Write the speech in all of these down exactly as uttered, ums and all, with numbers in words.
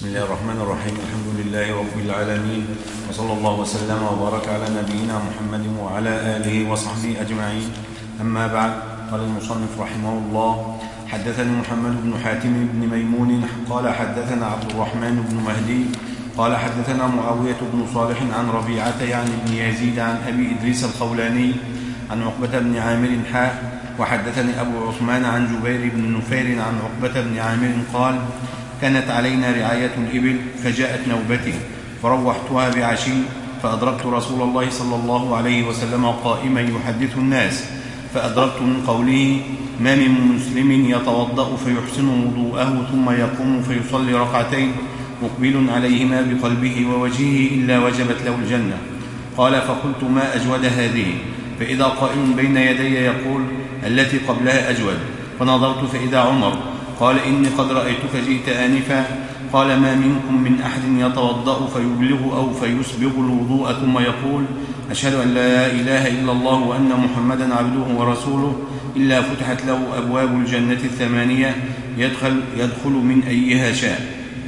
بسم الله الرحمن الرحيم. الحمد لله رب العالمين، وصلى الله وسلم وبارك على نبينا محمد وعلى آله وصحبه أجمعين. أما بعد، قال المصنف رحمه الله: حدثني محمد بن حاتم بن ميمون قال حدثنا عبد الرحمن بن مهدي قال حدثنا معاوية بن صالح عن ربيعة يعني بن يزيد عن أبي إدريس الخولاني عن عقبة بن عامر حاء. وحدثني أبو عثمان عن جبير بن نفير عن عقبة بن عامر قال: كانت علينا رعاية الإبل فجاءت نوبتي فروحتها بعشي فأدركت رسول الله صلى الله عليه وسلم قائما يحدث الناس، فأدركت من قوله: ما من مسلم يتوضأ فيحسن وضوءه ثم يقوم فيصلي ركعتين مقبل عليهما بقلبه ووجهه إلا وجبت له الجنة. قال: فقلت: ما أجود هذه؟ فإذا قائم بين يدي يقول: التي قبلها أجود. فنظرت فإذا عمر قال: إني قد رأيتك جئت آنفا. قال: ما منكم من أحد يتوضأ فيبلغ أو فيسبغ الوضوء ثم يقول: أشهد أن لا إله إلا الله وأن محمدا عبده ورسوله إلا فتحت له أبواب الجنة الثمانية يدخل, يدخل من أيها شاء.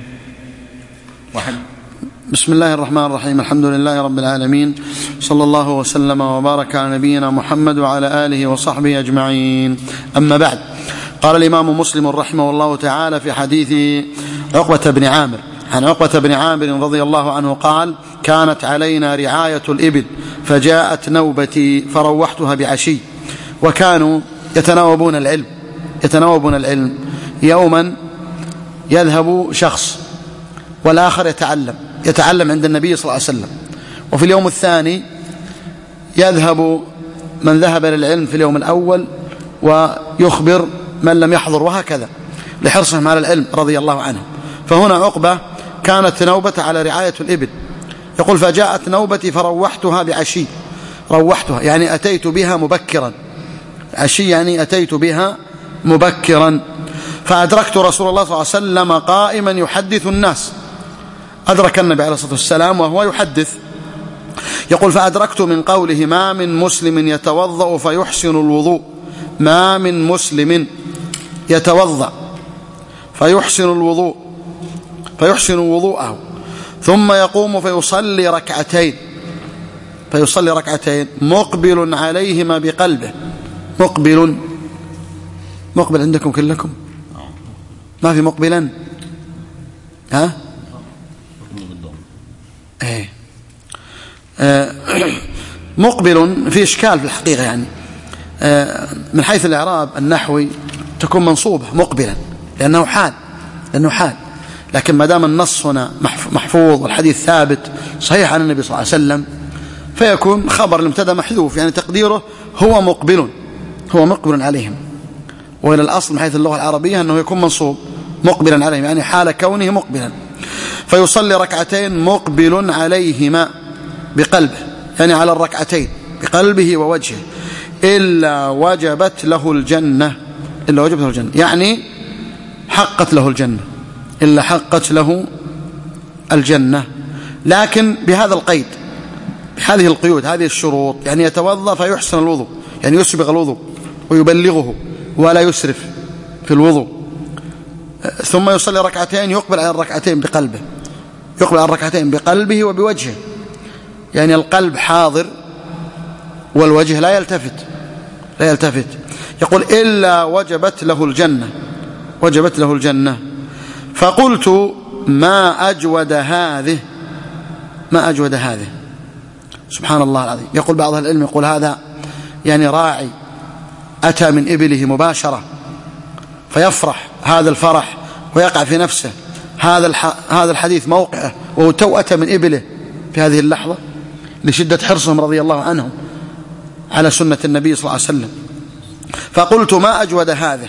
واحد. بسم الله الرحمن الرحيم. الحمد لله رب العالمين، صلى الله وسلم وبارك على نبينا محمد وعلى آله وصحبه أجمعين. أما بعد، قال الإمام مسلم رحمه الله تعالى في حديث عقبة بن عامر عن عقبة بن عامر رضي الله عنه قال: كانت علينا رعاية الإبل فجاءت نوبتي فروحتها بعشي. وكانوا يتناوبون العلم يتناوبون العلم يوما يذهب شخص والآخر يتعلم يتعلم عند النبي صلى الله عليه وسلم، وفي اليوم الثاني يذهب من ذهب للعلم في اليوم الأول ويخبر من لم يحضر، وهكذا لحرصهم على العلم رضي الله عنهم. فهنا عقبة كانت نوبة على رعاية الإبل، يقول: فجاءت نوبتي فروحتها بعشي. روحتها يعني أتيت بها مبكرا، عشي يعني أتيت بها مبكرا. فأدركت رسول الله صلى الله عليه وسلم قائما يحدث الناس. أدرك النبي عليه الصلاة والسلام وهو يحدث. يقول: فأدركت من قوله: ما من مسلم يتوضأ فيحسن الوضوء ما من مسلم يتوضأ فيحسن الوضوء فيحسن وضوءه ثم يقوم فيصلي ركعتين فيصلي ركعتين مقبل عليهما بقلبه. مقبل مقبل عندكم كلكم؟ ما في مقبلا؟ ها؟ ايه آه مقبل في إشكال في الحقيقة، يعني آه من حيث الإعراب النحوي تكون منصوبة مقبلا لأنه حال لأنه حال لكن ما دام النص هنا محفوظ والحديث ثابت صحيح عن النبي صلى الله عليه وسلم فيكون خبر المبتدا محذوف، يعني تقديره هو مقبل هو مقبل عليهم. وإلى الأصل من حيث اللغة العربية أنه يكون منصوب مقبلا عليهم، يعني حال كونه مقبلا. فيصلي ركعتين مقبل عليهما بقلبه، يعني على الركعتين بقلبه ووجهه، إلا وجبت له الجنة إلا وجبت له الجنة يعني حقت له الجنة إلا حقت له الجنة، لكن بهذا القيد، بهذه القيود، هذه الشروط. يعني يتوضأ فيحسن الوضوء، يعني يسبغ الوضوء ويبلغه ولا يسرف في الوضوء، ثم يصلي ركعتين يقبل على الركعتين بقلبه يقبل على الركعتين بقلبه وبوجهه، يعني القلب حاضر والوجه لا يلتفت لا يلتفت يقول: إلا وجبت له الجنة وجبت له الجنة. فقلت: ما أجود هذه ما أجود هذه سبحان الله العظيم. يقول بعض أهل العلم يقول هذا يعني راعي أتى من إبله مباشرة فيفرح هذا الفرح ويقع في نفسه هذا هذا الحديث موقعه وهو تو أتى من إبله في هذه اللحظة لشدة حرصهم رضي الله عنهم على سنة النبي صلى الله عليه وسلم. فقلت: ما أجود هذه،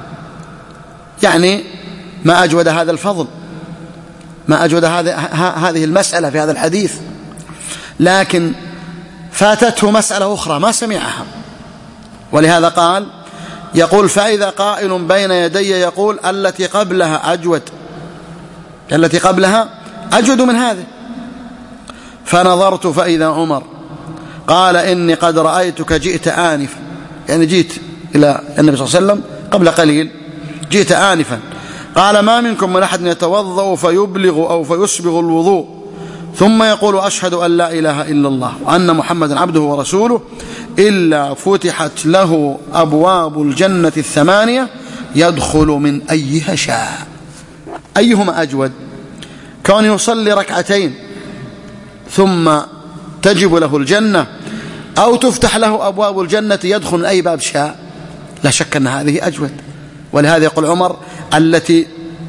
يعني ما أجود هذا الفضل، ما أجود هذه المسألة في هذا الحديث. لكن فاتته مسألة أخرى ما سمعها، ولهذا قال يقول: فإذا قائل بين يدي يقول: التي قبلها أجود التي قبلها أجود من هذه. فنظرت فإذا عمر قال: إني قد رأيتك جئت آنفا، يعني جئت إلى النبي صلى الله عليه وسلم قبل قليل، جئت آنفا قال ما منكم من أحد يتوضأ فيبلغ أو فيسبغ الوضوء ثم يقول أشهد أن لا إله إلا الله وأن محمدا عبده ورسوله إلا فتحت له أبواب الجنة الثمانية يدخل من أيها شاء. أيهما أجود؟ كون يصلي ركعتين ثم تجب له الجنة، أو تفتح له أبواب الجنة يدخل من أي باب شاء؟ لا شك أن هذه أجود. ولهذا يقول عمر التي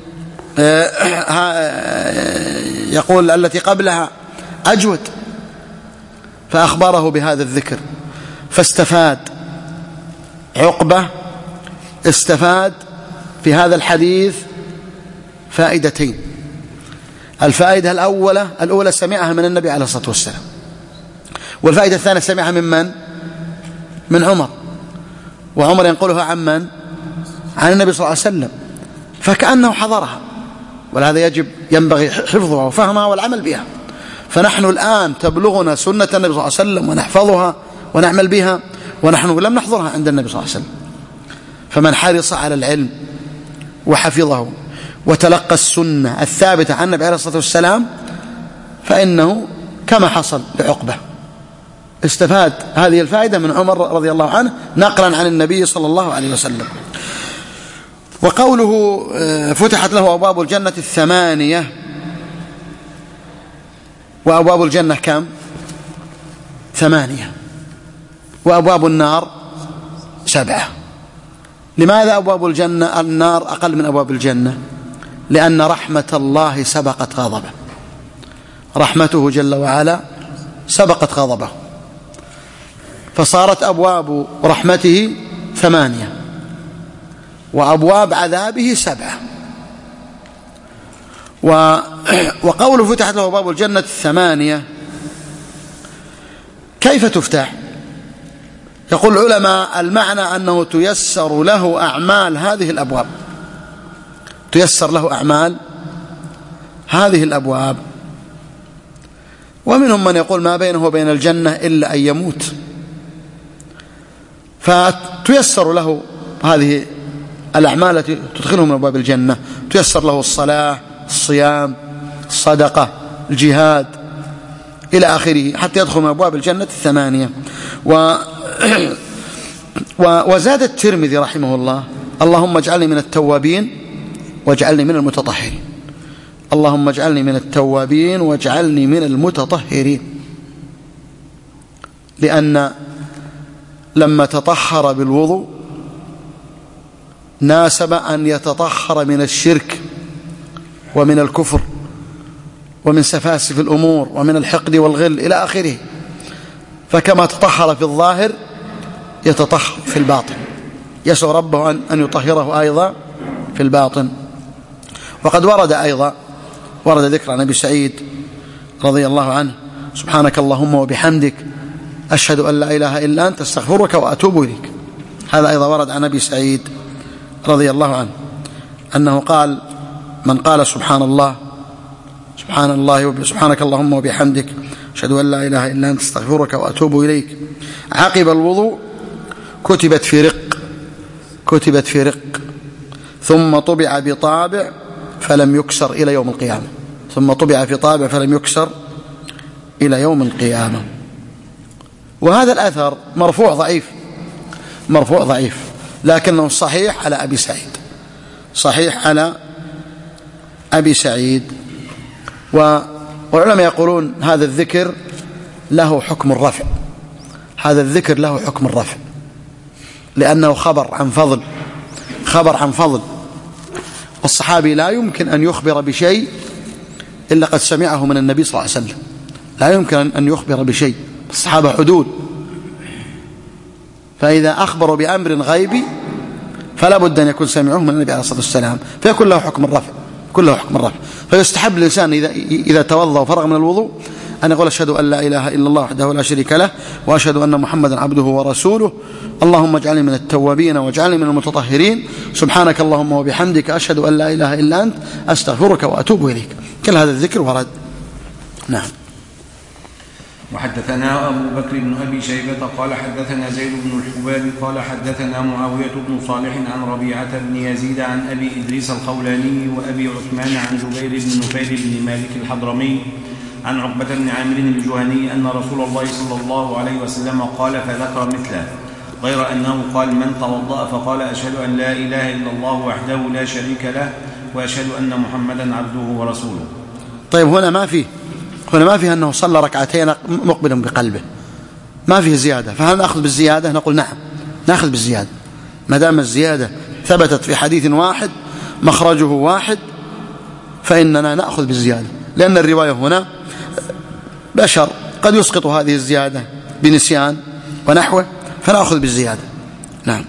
يقول التي قبلها أجود، فأخبره بهذا الذكر. فاستفاد عقبة استفاد في هذا الحديث فائدتين. الفائدة الأولى الأولى سمعها من النبي عليه الصلاة والسلام، والفائدة الثانية سمعها من من؟ من عمر، وعمر ينقلها عن من؟ عن النبي صلى الله عليه وسلم، فكأنه حضرها. ولهذا يجب ينبغي حفظها وفهمها والعمل بها. فنحن الآن تبلغنا سنة النبي صلى الله عليه وسلم ونحفظها ونعمل بها، ونحن لم نحضرها عند النبي صلى الله عليه وسلم. فمن حرص على العلم وحفظه وتلقى السنة الثابتة عن النبي عليه الصلاة والسلام فإنه كما حصل لعقبة استفاد هذه الفائدة من عمر رضي الله عنه نقلا عن النبي صلى الله عليه وسلم. وقوله فتحت له أبواب الجنة الثمانية، وأبواب الجنة كم؟ ثمانية، وأبواب النار سبعة. لماذا أبواب الجنة النار أقل من أبواب الجنة؟ لأن رحمة الله سبقت غضبه، رحمته جل وعلا سبقت غضبه، فصارت أبواب رحمته ثمانية وأبواب عذابه سبعة. وقوله فتحت له أبواب الجنة الثمانية، كيف تفتح؟ يقول العلماء المعنى أنه تيسر له أعمال هذه الأبواب، تيسر له أعمال هذه الأبواب. ومنهم من يقول ما بينه وبين الجنة إلا أن يموت، فتيسر له هذه الأعمال التي تدخله من أبواب الجنة، تيسر له الصلاة، الصيام، الصدقة، الجهاد إلى آخره، حتى يدخل من أبواب الجنة الثمانية. و وزاد الترمذي رحمه الله: اللهم اجعلني من التوابين واجعلني من المتطهرين. اللهم اجعلني من التوابين واجعلني من المتطهرين، لأن لما تطهر بالوضوء ناسب أن يتطهر من الشرك ومن الكفر ومن سفاسف الأمور ومن الحقد والغل إلى آخره. فكما تطهر في الظاهر يتطهر في الباطن، يسأل ربه أن يطهره أيضا في الباطن. وقد ورد أيضا ورد ذكر عن أبي سعيد رضي الله عنه: سبحانك اللهم وبحمدك أشهد أن لا إله إلا أنت أستغفرك وأتوب إليك. هذا أيضا ورد عن أبي سعيد رضي الله عنه أنه قال: من قال سبحان الله سبحان الله سبحانك اللهم وبحمدك أشهد أن لا إله إلا أنت أستغفرك وأتوب إليك عقب الوضوء كتبت في رق كتبت في رق ثم طبع بطابع فلم يكسر إلى يوم القيامة ثم طبع في طابع فلم يكسر إلى يوم القيامة. وهذا الأثر مرفوع ضعيف مرفوع ضعيف لكنه صحيح على أبي سعيد صحيح على أبي سعيد. والعلماء يقولون هذا الذكر له حكم الرفع هذا الذكر له حكم الرفع لأنه خبر عن فضل خبر عن فضل والصحابي لا يمكن أن يخبر بشيء إلا قد سمعه من النبي صلى الله عليه وسلم. لا يمكن أن يخبر بشيء، الصحابة حدود، فإذا أخبروا بأمر غيبي فلا بد أن يكون سمعوه من النبي عليه الصلاة والسلام، فيكون له حكم الرفع كله حكم الرفع. فيستحب الإنسان إذا, إذا توضأ وفرغ من الوضوء أن يقول: أشهد أن لا إله إلا الله وحده لا شريك له وأشهد أن محمدا عبده ورسوله اللهم اجعلني من التوابين واجعلني من المتطهرين سبحانك اللهم وبحمدك أشهد أن لا إله إلا أنت أستغفرك وأتوب إليك. كل هذا الذكر ورد. نعم. وحدثنا أبو بكر بن أبي شيبة قال حدثنا زيد بن الحباب قال حدثنا معاوية بن صالح عن ربيعة بن يزيد عن أبي إدريس الخولاني وأبي عثمان عن جبير بن نفيل بن مالك الحضرمي عن عقبة بن عامر الجهني أن رسول الله صلى الله عليه وسلم قال فذكر مثله، غير أنه قال من توضأ فقال أشهد أن لا إله إلا الله وحده لا شريك له وأشهد أن محمدا عبده ورسوله. طيب هنا ما فيه هنا ما فيه أنه صلى ركعتين مقبلا بقلبه، ما فيه زيادة، فهل نأخذ بالزيادة؟ نقول نعم نأخذ بالزيادة ما دام الزيادة ثبتت في حديث واحد مخرجه واحد فإننا نأخذ بالزيادة، لأن الرواية هنا بشر قد يسقط هذه الزيادة بنسيان ونحوه فنأخذ بالزيادة. نعم.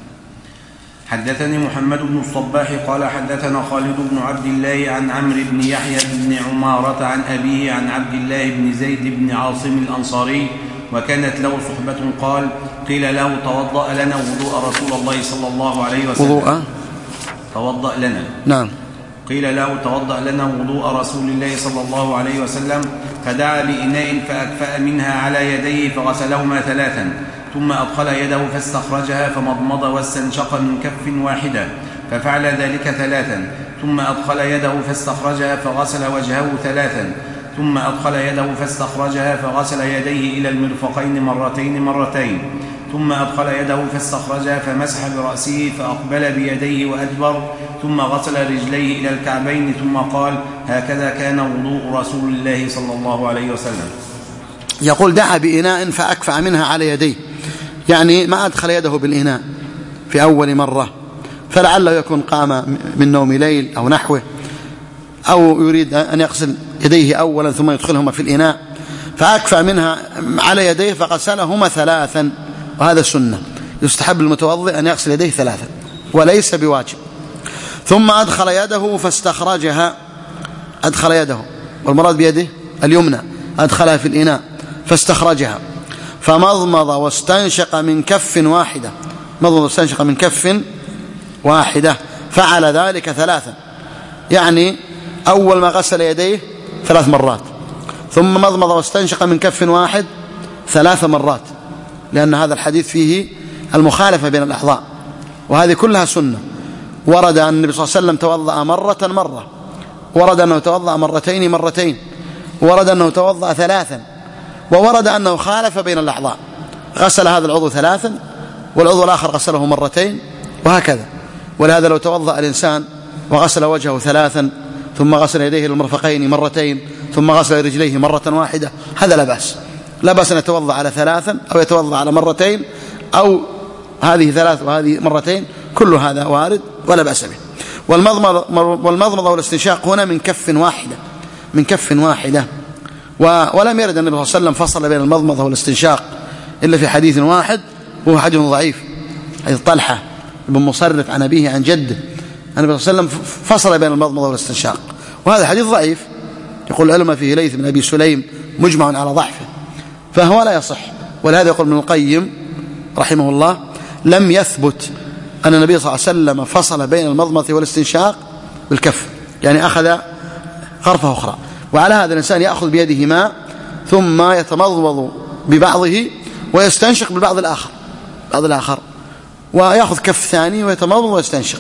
حدثني محمد بن الصباح قال حدثنا خالد بن عبد الله عن عمرو بن يحيى بن عمارة عن أبيه عن عبد الله بن زيد بن عاصم الأنصاري وكانت له صحبة قال قيل له توضأ لنا وضوء رسول الله صلى الله عليه وسلم. وضوء توضأ لنا. نعم. قيل له توضأ لنا وضوء رسول الله صلى الله عليه وسلم فدعا بإناء فأكفأ منها على يديه فغسلهما ثلاثا ثم أدخل يده فاستخرجها فمضمض واستنشق من كف واحدة ففعل ذلك ثلاثا ثم أدخل يده فاستخرجها فغسل وجهه ثلاثا ثم أدخل يده فاستخرجها فغسل يديه إلى المرفقين مرتين مرتين ثم أدخل يده فاستخرجها فمسح برأسه فأقبل بيديه وأدبر ثم غسل رجليه إلى الكعبين ثم قال هكذا كان وضوء رسول الله صلى الله عليه وسلم. يقول دعا بإناء فأكفأ منها على يديه، يعني ما أدخل يده بالإناء في أول مرة، فلعله يكون قام من نوم ليل أو نحوه، أو يريد أن يغسل يديه أولا ثم يدخلهما في الإناء، فأكفأ منها على يديه فغسلهما ثلاثا، وهذا السنة، يستحب المتوضئ أن يغسل يديه ثلاثا وليس بواجب. ثم أدخل يده فاستخرجها، أدخل يده والمراد بيده اليمنى، أدخلها في الإناء فاستخرجها فمضمض واستنشق من كف واحدة، مضمض واستنشق من كف واحدة، فعل ذلك ثلاثا، يعني أول ما غسل يديه ثلاث مرات ثم مضمض واستنشق من كف واحد ثلاث مرات، لأن هذا الحديث فيه المخالفة بين الأعضاء، وهذه كلها سنة. ورد أن النبي صلى الله عليه وسلم توضأ مرة مرة، ورد أنه توضأ مرتين مرتين، ورد أنه توضأ ثلاثا، وورد أنه خالف بين الأعضاء، غسل هذا العضو ثلاثا والعضو الآخر غسله مرتين وهكذا. ولهذا لو توضأ الإنسان وغسل وجهه ثلاثا ثم غسل يديه للمرفقين مرتين ثم غسل رجليه مرة واحدة هذا لا بأس، لا بأس أن يتوضأ على ثلاثا أو يتوضأ على مرتين أو هذه ثلاث وهذه مرتين، كل هذا وارد ولا بأس به. والمضمضة والاستنشاق هنا من كف واحدة، من كف واحدة، ولم يرد أن النبي صلى الله عليه وسلم فصل بين المضمضة والاستنشاق إلا في حديث واحد وهو حديث ضعيف، حديث طلحة بن مصرف عن أبيه عن جده، النبي صلى الله عليه وسلم فصل بين المضمضة والاستنشاق، وهذا حديث ضعيف. يقول العلماء فيه ليث بن أبي سليم مجمع على ضعفه، فهو لا يصح. ولهذا يقول ابن القيم رحمه الله لم يثبت أن النبي صلى الله عليه وسلم فصل بين المضمضة والاستنشاق بالكف، يعني أخذ غرفة أخرى. وعلى هذا الإنسان يأخذ بيده ماء ثم يتمضمض ببعضه ويستنشق بالبعض الآخر، بعض الآخر، ويأخذ كف ثاني ويتمضمض ويستنشق.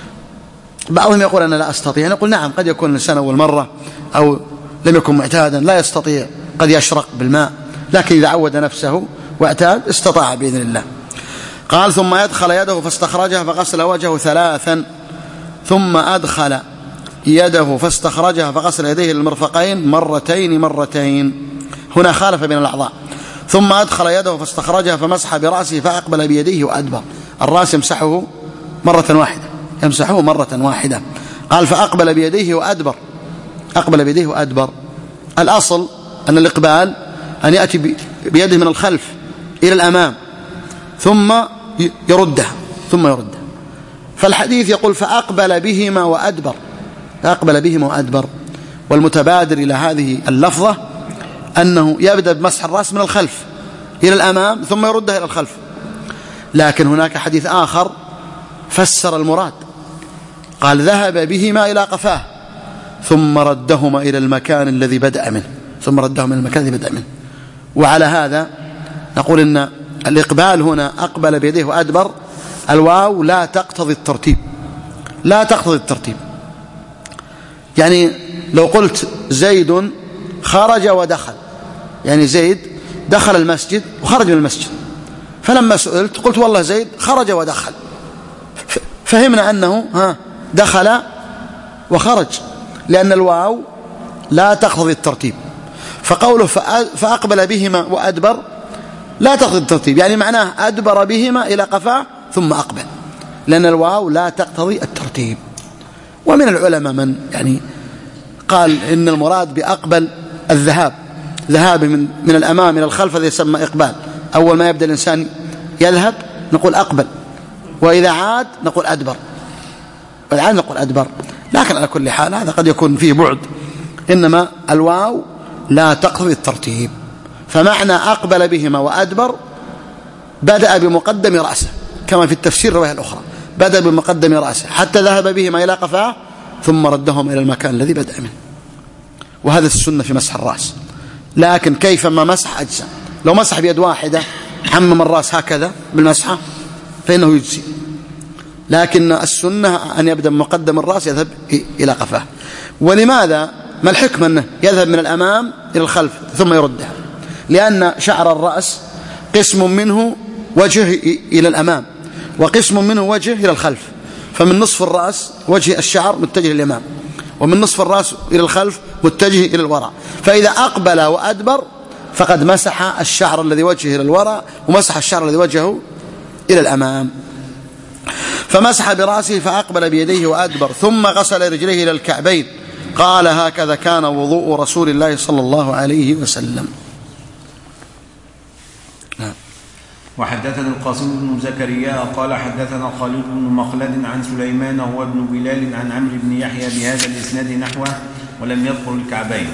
بعضهم يقول أنا لا أستطيع، نقول نعم، قد يكون الإنسان أول مرة أو لم يكن معتادا لا يستطيع، قد يشرق بالماء، لكن إذا عود نفسه واعتاد استطاع بإذن الله. قال ثم يدخل يده فاستخرجها فغسل وجهه ثلاثا ثم أدخل يده فاستخرجها فغسل يديه للمرفقين مرتين مرتين، هنا خالف بين الأعضاء. ثم أدخل يده فاستخرجها فمسح برأسه فأقبل بيديه وأدبر، الرأس يمسحه مرة واحدة، يمسحه مرة واحدة. قال فأقبل بيديه وأدبر، أقبل بيديه وأدبر. الأصل أن الإقبال أن يأتي بيده من الخلف إلى الأمام ثم يردها ثم يردها، فالحديث يقول فأقبل بهما وأدبر، فأقبل بهما وأدبر. والمتبادر إلى هذه اللفظة أنه يبدأ بمسح الرأس من الخلف إلى الأمام ثم يردها إلى الخلف، لكن هناك حديث آخر فسر المراد، قال ذهب بهما إلى قفاه ثم ردهما إلى المكان الذي بدأ منه، ثم ردهما إلى المكان الذي بدأ منه. وعلى هذا نقول إن الإقبال هنا أقبل بيديه وأدبر، الواو لا تقتضي الترتيب، لا تقتضي الترتيب. يعني لو قلت زيد خرج ودخل، يعني زيد دخل المسجد وخرج من المسجد، فلما سئلت قلت والله زيد خرج ودخل، فهمنا أنه ها دخل وخرج، لأن الواو لا تقتضي الترتيب. فقوله فأقبل بهما وأدبر لا تقتضي الترتيب، يعني معناه أدبر بهما إلى قفاه ثم أقبل، لأن الواو لا تقتضي الترتيب. ومن العلماء من يعني قال إن المراد بأقبل الذهاب، ذهاب من, من الأمام إلى الخلف، هذا يسمى إقبال. أول ما يبدأ الإنسان يذهب نقول أقبل، وإذا عاد نقول أدبر، وإذا عاد نقول أدبر. لكن على كل حال هذا قد يكون فيه بعد، إنما الواو لا تقتضي الترتيب. فمعنى أقبل بهما وأدبر بدأ بمقدم رأسه، كما في التفسير الرواية الأخرى بدأ بمقدم رأسه حتى ذهب بهما إلى قفاه ثم ردهم إلى المكان الذي بدأ منه. وهذا السنة في مسح الرأس. لكن كيفما مسح أجزاء، لو مسح بيد واحدة عمم الرأس هكذا بالمسحة فإنه يجزي، لكن السنة أن يبدأ بمقدم الرأس يذهب إلى قفاه. ولماذا؟ ما الحكمة أنه يذهب من الأمام إلى الخلف ثم يردها؟ لأن شعر الرأس قسم منه وجه إلى الأمام وقسم منه وجه إلى الخلف، فمن نصف الرأس وجه الشعر متجه إلى الأمام، ومن نصف الرأس إلى الخلف متجه إلى الوراء. فإذا أقبل وأدبر فقد مسح الشعر الذي وجهه إلى الوراء ومسح الشعر الذي وجهه إلى الأمام. فمسح برأسه فأقبل بيديه وأدبر ثم غسل رجليه إلى الكعبين، قال هكذا كان وضوء رسول الله صلى الله عليه وسلم. وحدثنا القاسم بن زكريا قال حدثنا خالد بن مخلد عن سليمان هو ابن بلال عن عمرو بن يحيى بهذا الإسناد نحوه ولم يذكر الكعبين.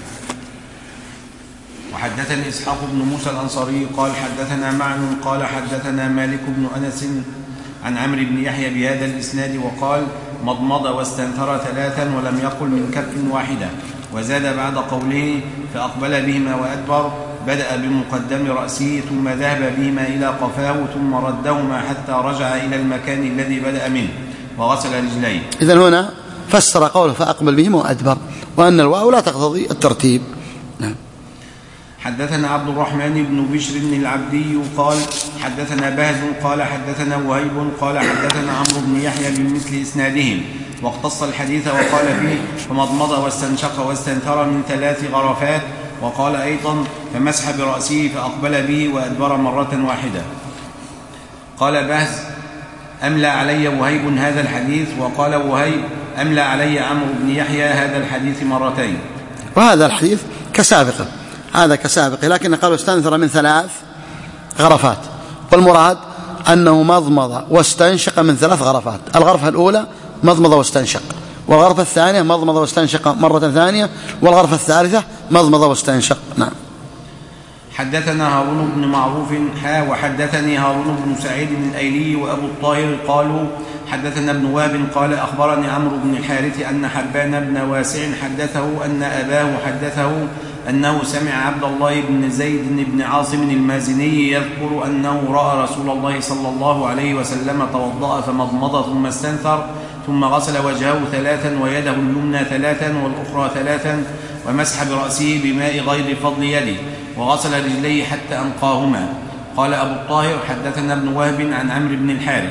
وحدثني إسحاق بن موسى الأنصاري قال حدثنا معن قال حدثنا مالك بن أنس عن عمرو بن يحيى بهذا الإسناد وقال مضمض واستنثر ثلاثا ولم يقل من كف واحدة. وزاد بعد قوله فأقبل بهما وأدبر بدأ بمقدم رأسه ثم ذهب بهما إلى قفاه ثم ردهما حتى رجع إلى المكان الذي بدأ منه وغسل رجليه. إذن هنا فسر قوله فأقبل بهما وأدبر وأن الواو لا تقتضي الترتيب. نعم. حدثنا عبد الرحمن بن بشر العبدي قال حدثنا بهز قال حدثنا وهيب قال حدثنا عمرو بن يحيى بمثل إسنادهم واختص الحديث وقال فيه فمضمض واستنشق واستنثر من ثلاث غرفات. وقال أيضا فمسح برأسه فأقبل به وأدبر مرة واحدة. قال بهز أملى علي وهيب هذا الحديث، وقال وهيب أملى علي عمرو بن يحيى هذا الحديث مرتين. وهذا الحديث كسابقه، هذا كسابقه، لكن قالوا استنثر من ثلاث غرفات، والمراد أنه مضمض واستنشق من ثلاث غرفات. الغرفة الأولى مضمض واستنشق، والغرفة الثانية مضمض واستنشق مرة ثانية، والغرفة الثالثة مضمض واستنشق. نعم. حدثنا هارون بن معروف حا وحدثني هارون بن سعيد الأيلي وأبو الطاهر قالوا حدثنا ابن وهب قال أخبرني عمرو بن الحارث أن حبان بن واسع حدثه أن أباه حدثه أنه سمع عبد الله بن زيد بن عاصم المازني يذكر أنه رأى رسول الله صلى الله عليه وسلم توضأ فمضمض ثم استنثر ثم غسل وجهه ثلاثا ويده اليمنى ثلاثا والأخرى ثلاثا ومسح برأسه بماء غير فضل يده وغسل رجليه حتى أنقاهما. قال أبو الطاهر حدثنا ابن وهب عن عمرو بن الحارث.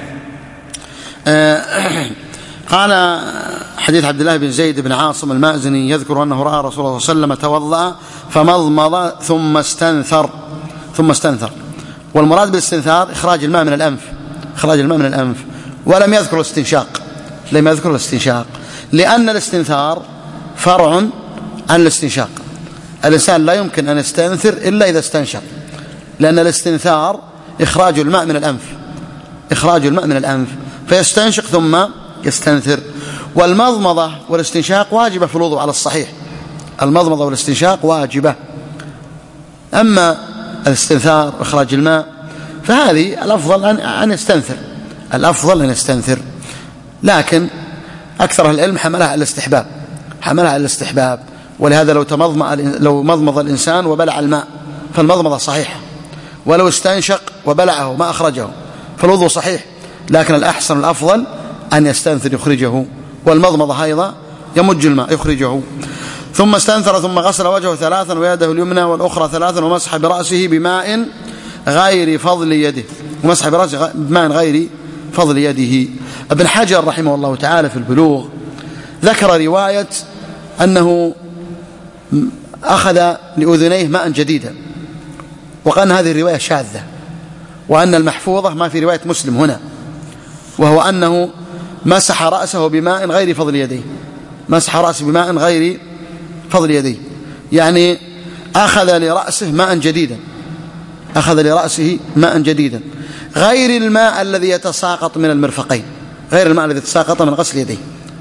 أه قال حديث عبد الله بن زيد بن عاصم المازني يذكر أنه رأى رسول الله صلى الله عليه وسلم توضأ فمضمض ثم استنثر ثم استنثر والمراد بالاستنثار إخراج الماء من الأنف، إخراج الماء من الأنف، ولم يذكر الاستنشاق، لم يذكر الاستنشاق لأن الاستنثار فرع عن الاستنشاق. الإنسان لا يمكن أن يستنثر إلا إذا استنشق، لأن الاستنثار إخراج الماء من الأنف، إخراج الماء من الأنف، فيستنشق ثم يستنثر. والمضمضة والاستنشاق واجبة في الوضوء على الصحيح، المضمضة والاستنشاق واجبة. أما الاستنثار وإخراج الماء فهذه الأفضل أن يستنثر، الأفضل أن يستنثر، لكن أكثر العلم حملها على الاستحباب، حملها على الاستحباب. ولهذا لو تمضمض لو مضمض الإنسان وبلع الماء فالمضمضة صحيحة، ولو استنشق وبلعه ما أخرجه فالوضوء صحيح، لكن الأحسن الأفضل أن يستنثر يخرجه، والمضمضة أيضا يمج الماء يخرجه. ثم استنثر ثم غسل وجهه ثلاثا ويده اليمنى والأخرى ثلاثا ومسح برأسه بماء غير فضل يده، ومسح برأسه بماء غير فضل يده. ابن حجر رحمه الله تعالى في البلوغ ذكر رواية أنه أخذ لأذنيه ماء جديدا، وقال هذه الرواية شاذة، وأن المحفوظة ما في رواية مسلم هنا، وهو أنه مسح رأسه بماء غير فضل يديه، مسح رأسه بماء غير فضل يديه، يعني أخذ لرأسه ماء جديدا، أخذ لرأسه ماء جديدا غير الماء الذي يتساقط من المرفقين، غير الماء الذي يتساقط من غسل يديه.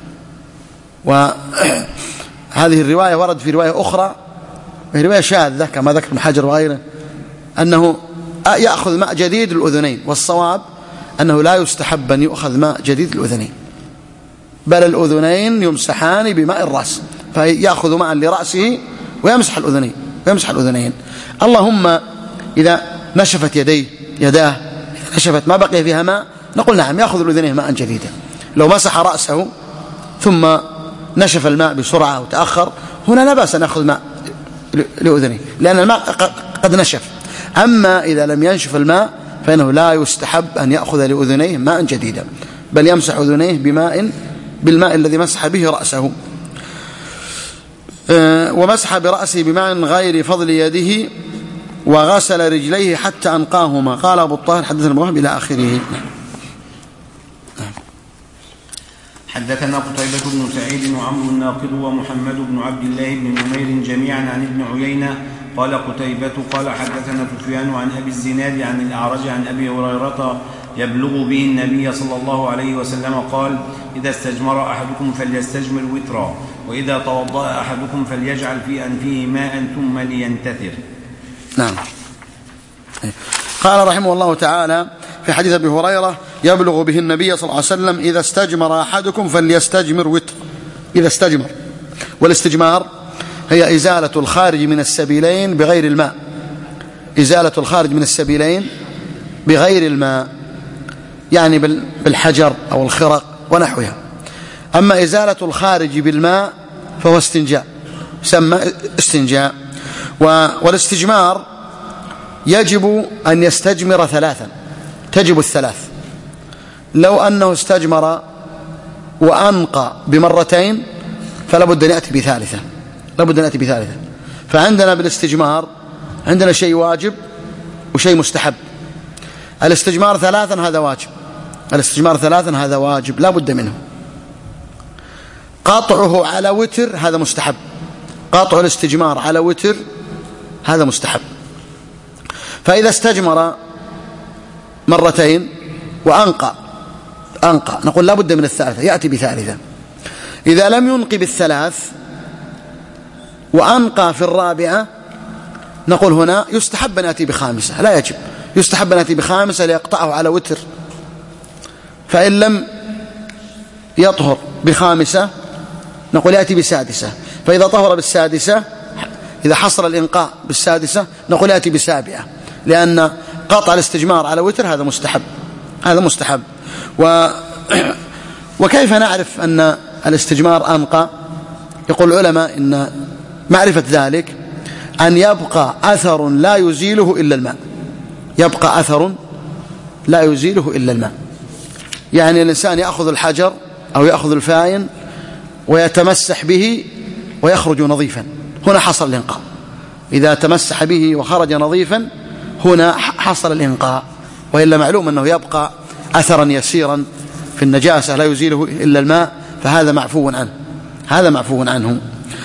وهذه الرواية ورد في رواية أخرى وهي رواية شاذة كما ذكر ابن حجر وغيره، أنه يأخذ ماء جديد للأذنين، والصواب أنه لا يستحب أن يؤخذ ماء جديد للأذنين، بل الأذنين يمسحان بماء الرأس، فيأخذ ماء لرأسه ويمسح الأذنين ويمسح الأذنين. اللهم إذا نشفت يديه يداه نشفت ما بقي فيها ماء نقول نعم يأخذ الأذنين ماء جديدا. لو مسح رأسه ثم نشف الماء بسرعة وتأخر هنا لا بأس أن يأخذ ماء لأذنيه لأن الماء قد نشف. أما إذا لم ينشف الماء فإنه لا يستحب أن يأخذ لأذنيه ماء جديدا، بل يمسح أذنيه بماء بالماء الذي مسح به رأسه. ومسح برأسه بماء غير فضل يده وغسل رجليه حتى أنقاهما. قال أبو الطاهر حدثنا ابن وهب إلى آخره. حدثنا قتيبة بن سعيد وعمرو الناقد ومحمد بن عبد الله بن نمير جميعا عن ابن عيينة قال قتيبة قال حدثنا سفيان عن أبي الزناد عن الأعرج عن أبي هريرة يبلغ به النبي صلى الله عليه وسلم قال إذا استجمر أحدكم فليستجمر وترا، وإذا توضأ أحدكم فليجعل في أنفه ماء ثم لينتثر. نعم. قال رحمه الله تعالى في حديث أبي هريرة يبلغ به النبي صلى الله عليه وسلم إذا استجمر أحدكم فليستجمر وتر. إذا استجمر، والاستجمار هي إزالة الخارج من السبيلين بغير الماء، إزالة الخارج من السبيلين بغير الماء، يعني بالحجر أو الخرق ونحوها. أما إزالة الخارج بالماء فهو استنجاء، يسمى استنجاء. والاستجمار يجب أن يستجمر ثلاثا، تجب الثلاث. لو أنه استجمر وأنقى بمرتين فلا بد أن يأتي بثالثة، لا بد أن يأتي بثالثة. فعندنا بالاستجمار عندنا شيء واجب وشيء مستحب. الاستجمار ثلاثا هذا واجب، الاستجمار ثلاثا هذا واجب لا بد منه. قطعه على وتر هذا مستحب، قطع الاستجمار على وتر هذا مستحب. فإذا استجمر مرتين وأنقى أنقى نقول لا بد من الثالثة، يأتي بثالثة. إذا لم ينقي بالثلاث وأنقى في الرابعة نقول هنا يستحب أن يأتي بخامسة، لا يجب، يستحب أن يأتي بخامسة ليقطعه على وتر. فإن لم يطهر بخامسة نقول يأتي بسادسة، فإذا طهر بالسادسة إذا حصل الإنقاء بالسادسة نقول يأتي بسابعة، لأن قطع الاستجمار على وتر هذا مستحب، هذا مستحب. و... وكيف نعرف أن الاستجمار أنقى؟ يقول العلماء إن معرفة ذلك أن يبقى أثر لا يزيله إلا الماء، يبقى أثر لا يزيله إلا الماء. يعني الإنسان يأخذ الحجر أو يأخذ الفاين ويتمسح به ويخرج نظيفا، هنا حصل الإنقاء. إذا تمسح به وخرج نظيفا هنا حصل الإنقاء، وإلا معلوم أنه يبقى أثرا يسيرا في النجاسة لا يزيله إلا الماء، فهذا معفو عنه، هذا معفو عنه.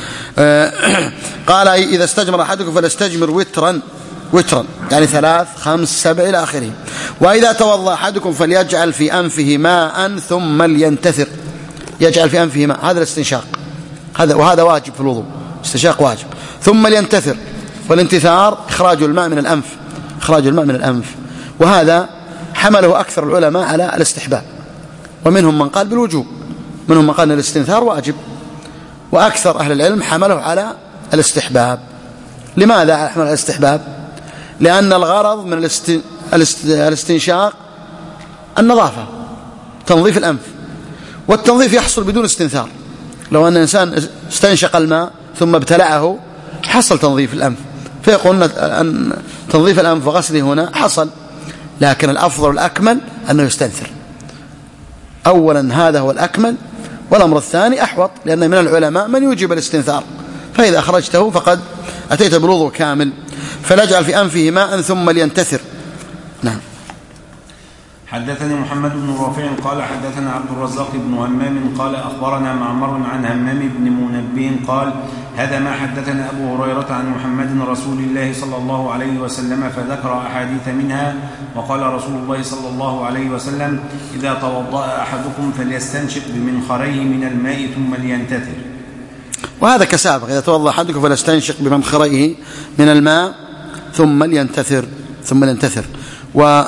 قال إذا استجمر أحدكم فليستجمر وترا، وترا يعني ثلاث خمس سبع إلى آخره. وإذا توضأ أحدكم فليجعل في أنفه ماء ثم لينتثر، يجعل في أنفه ماء، هذا الاستنشاق، هذا وهذا واجب في الوضوء، استنشاق واجب. ثم لينتثر، والانتثار إخراج الماء من الأنف، إخراج الماء من الأنف. وهذا حمله أكثر العلماء على الاستحباب، ومنهم من قال بالوجوب، منهم من قال أن الاستنثار واجب، وأكثر أهل العلم حمله على الاستحباب. لماذا حمل على الاستحباب؟ لأن الغرض من الاست... الاست... الاستنشاق النظافة، تنظيف الأنف، والتنظيف يحصل بدون استنثار. لو أن الإنسان استنشق الماء ثم ابتلعه حصل تنظيف الأنف، فيقولون أن تنظيف الأنف وغسله هنا حصل، لكن الأفضل والأكمل أنه يستنثر. أولا هذا هو الأكمل، والأمر الثاني أحوط، لأن من العلماء من يوجب الاستنثار، فإذا أخرجته فقد أتيت بالوضوء كامل. فلا يجعل في أنفه ماء ثم لينتثر. نعم. حدثني محمد بن رافع قال حدثنا عبد الرزاق بن همام قال أخبرنا معمر عن همام بن منبه قال هذا ما حدثنا أبو هريرة عن محمد رسول الله صلى الله عليه وسلم، فذكر أحاديث منها، وقال رسول الله صلى الله عليه وسلم إذا توضأ أحدكم فليستنشق بمنخريه من الماء ثم لينتثر. وهذا كسابق، إذا توضأ أحدكم فليستنشق بمنخريه من الماء ثم لينتثر ثم لينتثر و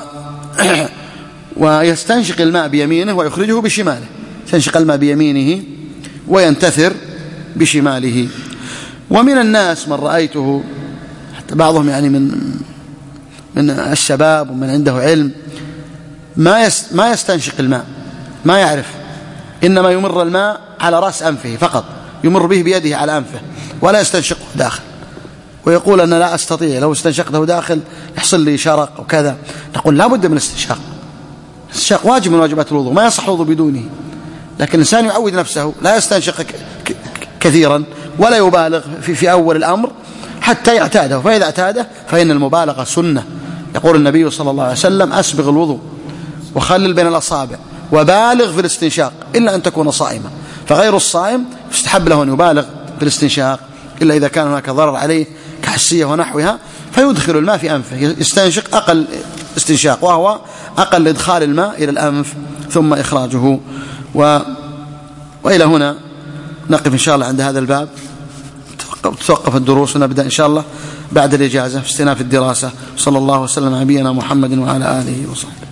ويستنشق الماء بيمينه ويخرجه بشماله، يستنشق الماء بيمينه وينتثر بشماله. ومن الناس من رأيته حتى بعضهم يعني من من الشباب ومن عنده علم ما ما يستنشق الماء، ما يعرف، إنما يمر الماء على رأس أنفه فقط، يمر به بيده على أنفه ولا يستنشقه داخل، ويقول أنا لا أستطيع، لو استنشقته داخل يحصل لي شرق وكذا. نقول لا بد من الاستنشاق، الاستنشاق واجب من واجبات الوضوء، ما يصح الوضوء بدونه، لكن الإنسان يعود نفسه لا يستنشق كثيرا ولا يبالغ في, في أول الأمر حتى يعتاده، فإذا اعتاده فإن المبالغة سنة. يقول النبي صلى الله عليه وسلم أسبغ الوضوء وخلل بين الأصابع وبالغ في الاستنشاق إلا أن تكون صائما، فغير الصائم يستحب له أن يبالغ في الاستنشاق إلا إذا كان هناك ضرر عليه كحسية ونحوها، فيدخل الماء في أنفه، يستنشق أقل استنشاق وهو أقل إدخال الماء إلى الأنف ثم إخراجه. و... وإلى هنا نقف إن شاء الله عند هذا الباب، توقف الدروس ونبدأ إن شاء الله بعد الإجازة في استئناف الدراسة. صلى الله وسلم على نبينا محمد وعلى آله وصحبه.